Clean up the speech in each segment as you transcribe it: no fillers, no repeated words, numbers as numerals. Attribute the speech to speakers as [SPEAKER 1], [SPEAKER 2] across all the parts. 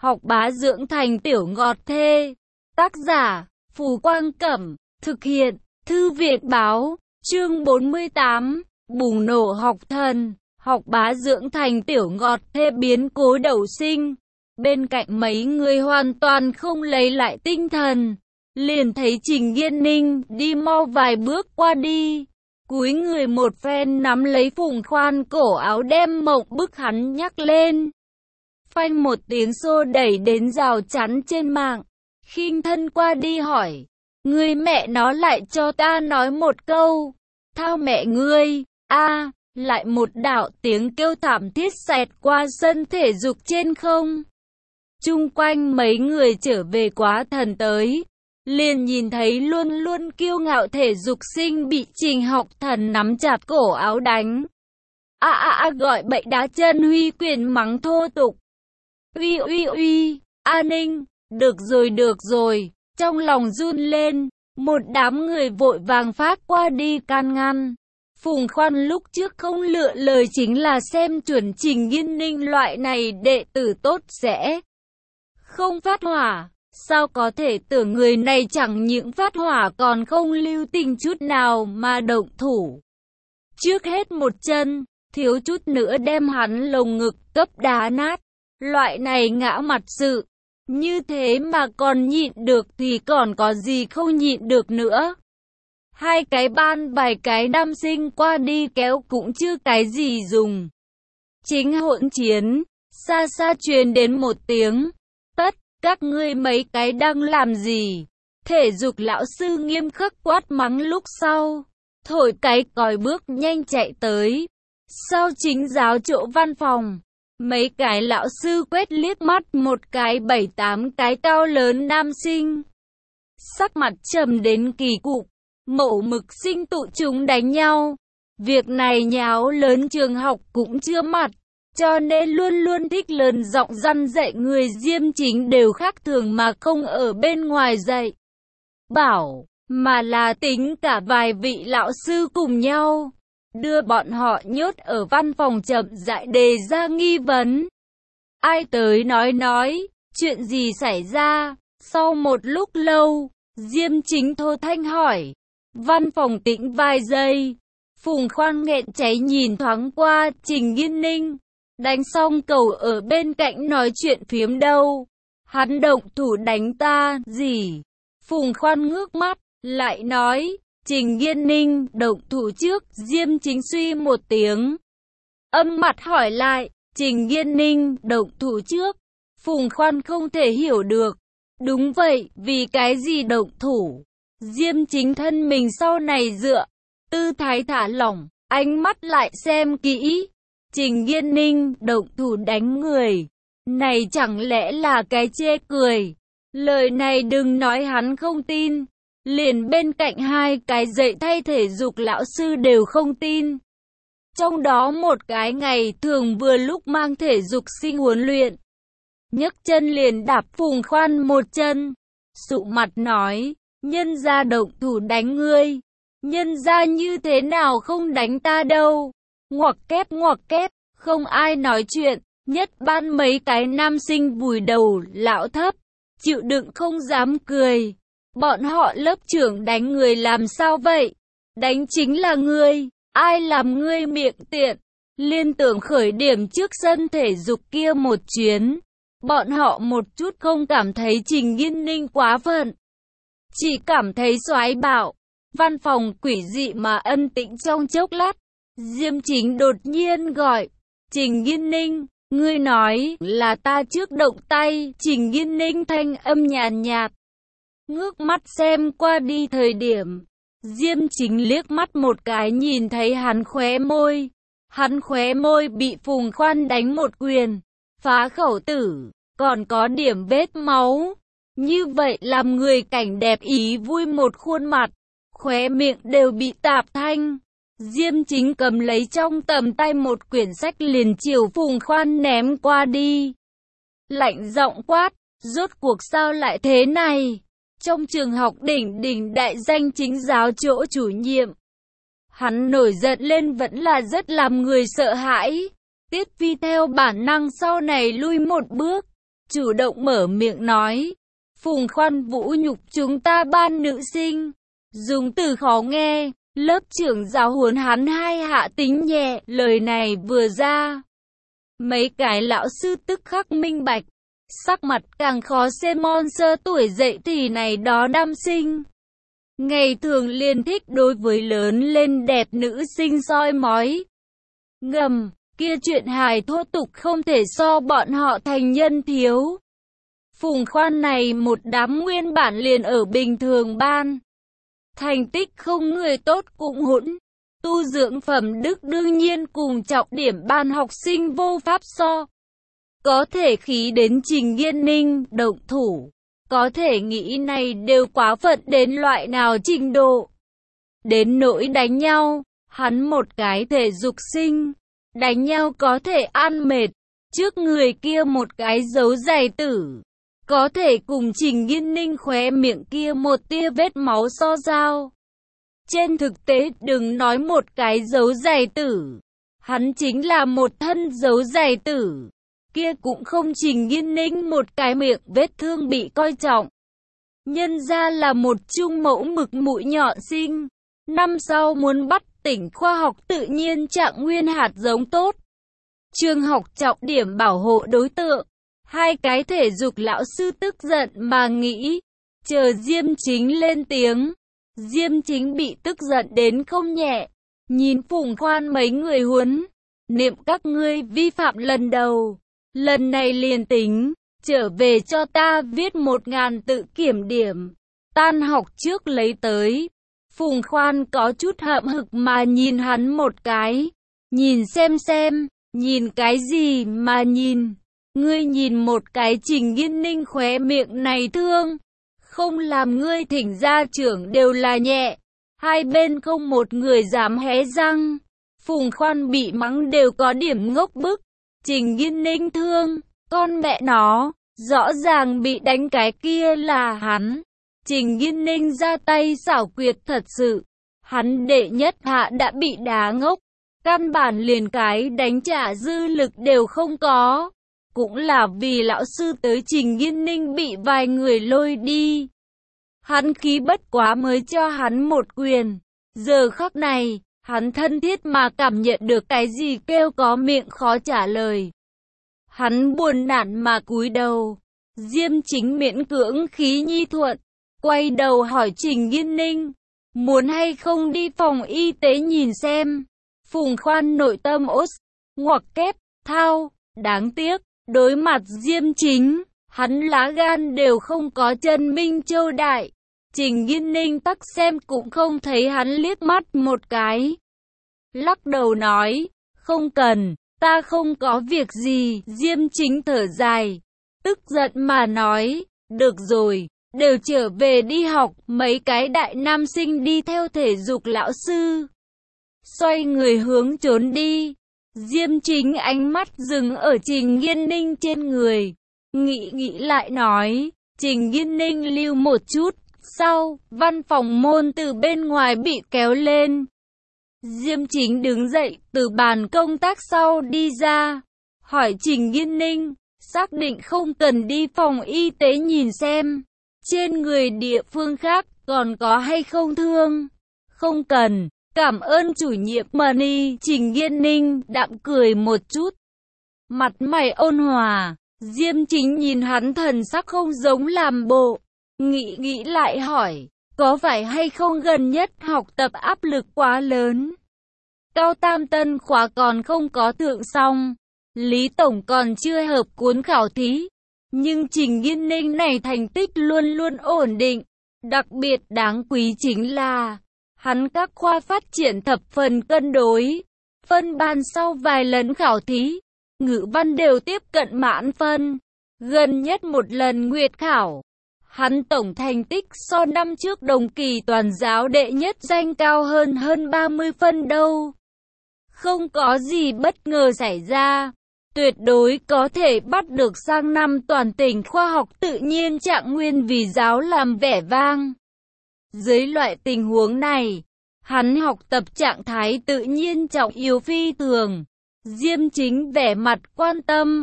[SPEAKER 1] học bá dưỡng thành tiểu ngọt thê. Tác giả, Phù Quang Cẩm. Thực hiện, Thư viện Báo. Chương 48, bùng nổ học thần. Học bá dưỡng thành tiểu ngọt thê biến cố đầu sinh. Bên cạnh mấy người hoàn toàn không lấy lại tinh thần. Liền thấy Trình Yên Ninh đi mau vài bước qua đi. Cúi người một phen nắm lấy Phùng Khoan cổ áo đem mộng bức hắn nhắc lên. Phanh một tiếng xô đẩy đến rào chắn trên mạng. Khinh thân qua đi hỏi. Ngươi mẹ nó lại cho ta nói một câu. Thao mẹ ngươi, a lại một đạo tiếng kêu thảm thiết xẹt qua sân thể dục trên không. Chung quanh mấy người trở về quá thần tới. Liền nhìn thấy luôn luôn kiêu ngạo thể dục sinh bị Trình Học Thần nắm chặt cổ áo đánh. Gọi bậy đá chân huy quyền mắng thô tục. Uy, A Ninh, được rồi, trong lòng run lên, một đám người vội vàng phát qua đi can ngăn. Phùng Khoan lúc trước không lựa lời chính là xem chuẩn Trình Yên Ninh loại này đệ tử tốt sẽ không phát hỏa. Sao có thể tưởng người này chẳng những phát hỏa còn không lưu tình chút nào mà động thủ. Trước hết một chân, thiếu chút nữa đem hắn lồng ngực cấp đá nát. Loại này ngã mặt sự. Như thế mà còn nhịn được thì còn có gì không nhịn được nữa. Hai cái ban vài cái nam sinh qua đi kéo cũng chưa cái gì dùng. Chính hỗn chiến, xa xa truyền đến một tiếng. Tất, các ngươi mấy cái đang làm gì? Thể dục lão sư nghiêm khắc quát mắng lúc sau. Thổi cái còi bước nhanh chạy tới. Sau chính giáo chỗ văn phòng. Mấy cái lão sư quét liếc mắt một cái 7-8 cái cao lớn nam sinh. Sắc mặt trầm đến kỳ cục, mẫu mực sinh tụ chúng đánh nhau. Việc này nháo lớn trường học cũng chưa mặt, cho nên luôn luôn thích lớn giọng răn dạy người Diêm Chính đều khác thường mà không ở bên ngoài dạy bảo, mà là tính cả vài vị lão sư cùng nhau. Đưa bọn họ nhốt ở văn phòng chậm rãi đề ra nghi vấn. Ai tới nói, chuyện gì xảy ra? Sau một lúc lâu, Diêm Chính thô thanh hỏi. Văn phòng tĩnh vài giây. Phùng Khoan nghẹn cháy nhìn thoáng qua Trình Yên Ninh. Đánh xong cầu ở bên cạnh nói chuyện phiếm đâu. Hắn động thủ đánh ta, gì? Phùng Khoan ngước mắt, lại nói. Trình Yên Ninh động thủ trước, Diêm Chính suy một tiếng. Âm mặt hỏi lại, Trình Yên Ninh động thủ trước. Phùng Khoan không thể hiểu được. Đúng vậy, vì cái gì động thủ? Diêm Chính thân mình sau này dựa, tư thái thả lỏng, ánh mắt lại xem kỹ. Trình Yên Ninh động thủ đánh người. Này chẳng lẽ là cái chê cười? Lời này đừng nói hắn không tin. Liền bên cạnh hai cái dạy thay thể dục lão sư đều không tin. Trong đó một cái ngày thường vừa lúc mang thể dục sinh huấn luyện. Nhấc chân liền đạp Phùng Khoan một chân. Sụ mặt nói, nhân gia động thủ đánh ngươi. Nhân gia như thế nào không đánh ta đâu. Ngoặc kép, không ai nói chuyện. Nhất ban mấy cái nam sinh vùi đầu lão thấp. Chịu đựng không dám cười. Bọn họ lớp trưởng đánh người làm sao vậy? Đánh chính là ngươi, ai làm ngươi miệng tiện? Liên tưởng khởi điểm trước sân thể dục kia một chuyến. Bọn họ một chút không cảm thấy Trình Yên Ninh quá phận. Chỉ cảm thấy xoái bạo. Văn phòng quỷ dị mà ân tĩnh trong chốc lát. Diêm Chính đột nhiên gọi. Trình Yên Ninh, ngươi nói là ta trước động tay. Trình Yên Ninh thanh âm nhàn nhạt. Ngước mắt xem qua đi thời điểm. Diêm Chính liếc mắt một cái nhìn thấy hắn khóe môi. Hắn khóe môi bị Phùng Khoan đánh một quyền. Phá khẩu tử, còn có điểm vết máu. Như vậy làm người cảnh đẹp ý vui một khuôn mặt. Khóe miệng đều bị tạp thanh. Diêm Chính cầm lấy trong tầm tay một quyển sách liền chiều Phùng Khoan ném qua đi. Lạnh giọng quát, rốt cuộc sao lại thế này? Trong trường học đỉnh đại danh chính giáo chỗ chủ nhiệm. Hắn nổi giận lên vẫn là rất làm người sợ hãi. Tiết Phi theo bản năng sau này lui một bước. chủ động mở miệng nói. Phùng Khoan vũ nhục chúng ta ban nữ sinh. Dùng từ khó nghe, lớp trưởng giáo huấn hắn hai hạ tính nhẹ, lời này vừa ra. Mấy cái lão sư tức khắc minh bạch, sắc mặt càng khó xem monster tuổi dậy thì này đó nam sinh. Ngày thường liền thích đối với lớn lên đẹp nữ sinh soi mói. Ngầm, kia chuyện hài thô tục không thể so bọn họ thành nhân thiếu. Phùng Khoan này một đám nguyên bản liền ở bình thường ban. Thành tích không người tốt cũng hỗn. Tu dưỡng phẩm đức đương nhiên cùng trọng điểm ban học sinh vô pháp so. Có thể khí đến Trình Nghiên Ninh động thủ. Có thể nghĩ này đều quá phận đến loại nào trình độ. Đến nỗi đánh nhau, hắn một cái thể dục sinh. Đánh nhau có thể ăn mệt. Trước người kia một cái dấu giày tử. Có thể cùng Trình Nghiên Ninh khóe miệng kia một tia vết máu so dao. Trên thực tế đừng nói một cái dấu giày tử. Hắn chính là một thân dấu giày tử. Kia cũng không Trình Nghiên Ninh một cái miệng vết thương bị coi trọng. Nhân ra là một trung mẫu mực mũi nhọn sinh. Năm sau muốn bắt tỉnh khoa học tự nhiên trạng nguyên hạt giống tốt. Trường học trọng điểm bảo hộ đối tượng. Hai cái thể dục lão sư tức giận mà nghĩ. Chờ Diêm Chính lên tiếng. Diêm Chính bị tức giận đến không nhẹ. Nhìn Phùng Khoan mấy người huấn. Niệm các ngươi vi phạm lần đầu. Lần này liền tính. Trở về cho ta viết 1000 tự kiểm điểm. Tan học trước lấy tới. Phùng Khoan có chút hậm hực mà nhìn hắn một cái. Nhìn xem. Nhìn cái gì mà nhìn. Ngươi nhìn một cái Trình Nghiên Ninh khóe miệng này thương. Không làm ngươi thỉnh gia trưởng đều là nhẹ. Hai bên không một người dám hé răng. Phùng Khoan bị mắng đều có điểm ngốc bức. Trình Nghiên Ninh thương. Con mẹ nó. Rõ ràng bị đánh cái kia là hắn. Trình Nghiên Ninh ra tay xảo quyệt thật sự. Hắn đệ nhất hạ đã bị đá ngốc. Căn bản liền cái đánh trả dư lực đều không có. Cũng là vì lão sư tới Trình Nghiên Ninh bị vài người lôi đi. Hắn khí bất quá mới cho hắn một quyền. Giờ khắc này, hắn thân thiết mà cảm nhận được cái gì kêu có miệng khó trả lời. Hắn buồn nản mà cúi đầu. Diêm Chính miễn cưỡng khí nhi thuận. Quay đầu hỏi Trình Nghiên Ninh. Muốn hay không đi phòng y tế nhìn xem. Phùng Khoan nội tâm ốt. Ngoặc kép, thao, đáng tiếc. Đối mặt Diêm Chính, hắn lá gan đều không có Trần Minh Châu đại. Trình Nghiên Ninh tắc xem cũng không thấy hắn liếc mắt một cái. Lắc đầu nói, không cần, ta không có việc gì. Diêm Chính thở dài, tức giận mà nói, được rồi, đều trở về đi học. Mấy cái đại nam sinh đi theo thể dục lão sư. Xoay người hướng trốn đi. Diêm Chính ánh mắt dừng ở Trình Nghiên Ninh trên người. Nghĩ lại nói, Trình Nghiên Ninh lưu một chút. Sau, văn phòng môn từ bên ngoài bị kéo lên. Diêm Chính đứng dậy từ bàn công tác sau đi ra. Hỏi Trình Nghiên Ninh, xác định không cần đi phòng y tế nhìn xem. Trên người địa phương khác còn có hay không thương? Không cần. Cảm ơn chủ nhiệm Money. Trình Nghiên Ninh đạm cười một chút. Mặt mày ôn hòa. Diêm Chính nhìn hắn thần sắc không giống làm bộ. Nghĩ lại hỏi. Có phải hay không gần nhất học tập áp lực quá lớn? Cao tam tân khóa còn không có thượng xong. Lý Tổng còn chưa hợp cuốn khảo thí. Nhưng Trình Nghiên Ninh này thành tích luôn luôn ổn định. Đặc biệt đáng quý chính là hắn các khoa phát triển thập phần cân đối. Phân ban sau vài lần khảo thí, ngữ văn đều tiếp cận mãn phân. Gần nhất một lần nguyệt khảo, hắn tổng thành tích so năm trước đồng kỳ toàn giáo đệ nhất danh cao hơn 30 phân đâu. Không có gì bất ngờ xảy ra, tuyệt đối có thể bắt được sang năm toàn tỉnh khoa học tự nhiên trạng nguyên vì giáo làm vẻ vang. Dưới loại tình huống này, hắn học tập trạng thái tự nhiên trọng yếu phi thường. Diêm Chính vẻ mặt quan tâm.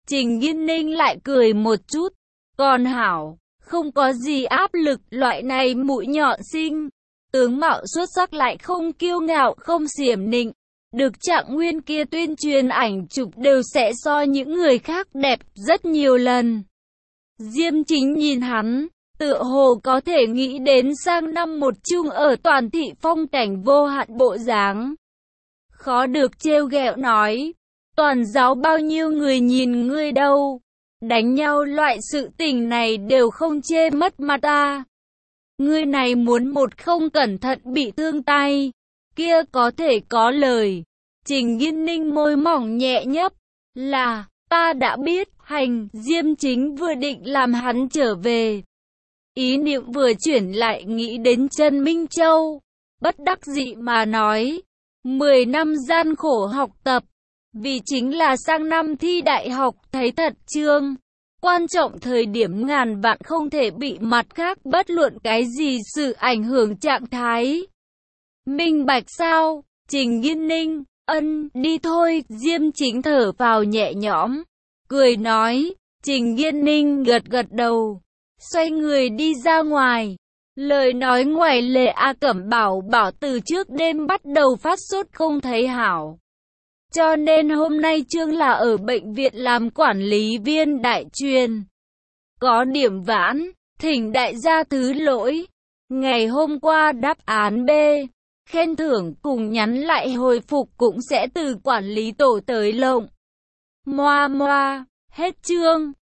[SPEAKER 1] Trình Nghiên Ninh lại cười một chút. Còn hảo, không có gì áp lực, loại này mũi nhọn xinh. Tướng mạo xuất sắc lại không kiêu ngạo, không xiểm nịnh. Được Trạng Nguyên kia tuyên truyền ảnh chụp đều sẽ so những người khác đẹp rất nhiều lần. Diêm Chính nhìn hắn, tựa hồ có thể nghĩ đến sang năm một chung ở toàn thị phong cảnh vô hạn bộ dáng. Khó được trêu ghẹo nói, toàn giáo bao nhiêu người nhìn ngươi đâu. Đánh nhau loại sự tình này đều không chê mất mặt ta. Ngươi này muốn một không cẩn thận bị thương tay, kia có thể có lời. Trình Nghiên Ninh môi mỏng nhẹ nhấp, là, ta đã biết, hành. Diêm Chính vừa định làm hắn trở về. Ý niệm vừa chuyển lại nghĩ đến Trần Minh Châu. Bất đắc dĩ mà nói, 10 năm gian khổ học tập, vì chính là sang năm thi đại học thấy thật trương. Quan trọng thời điểm ngàn vạn không thể bị mặt khác bất luận cái gì sự ảnh hưởng trạng thái. Minh bạch sao? Trình Nghiên Ninh, ân, đi thôi. Diêm Chính thở vào nhẹ nhõm, cười nói. Trình Nghiên Ninh gật gật đầu, xoay người đi ra ngoài. Lời nói ngoài lề A Cẩm bảo từ trước đêm bắt đầu phát sốt không thấy hảo. Cho nên hôm nay Trương là ở bệnh viện làm quản lý viên đại truyền. Có điểm vãn, thỉnh đại gia thứ lỗi. Ngày hôm qua đáp án B, khen thưởng cùng nhắn lại hồi phục cũng sẽ từ quản lý tổ tới lộng. Moa moa, hết chương.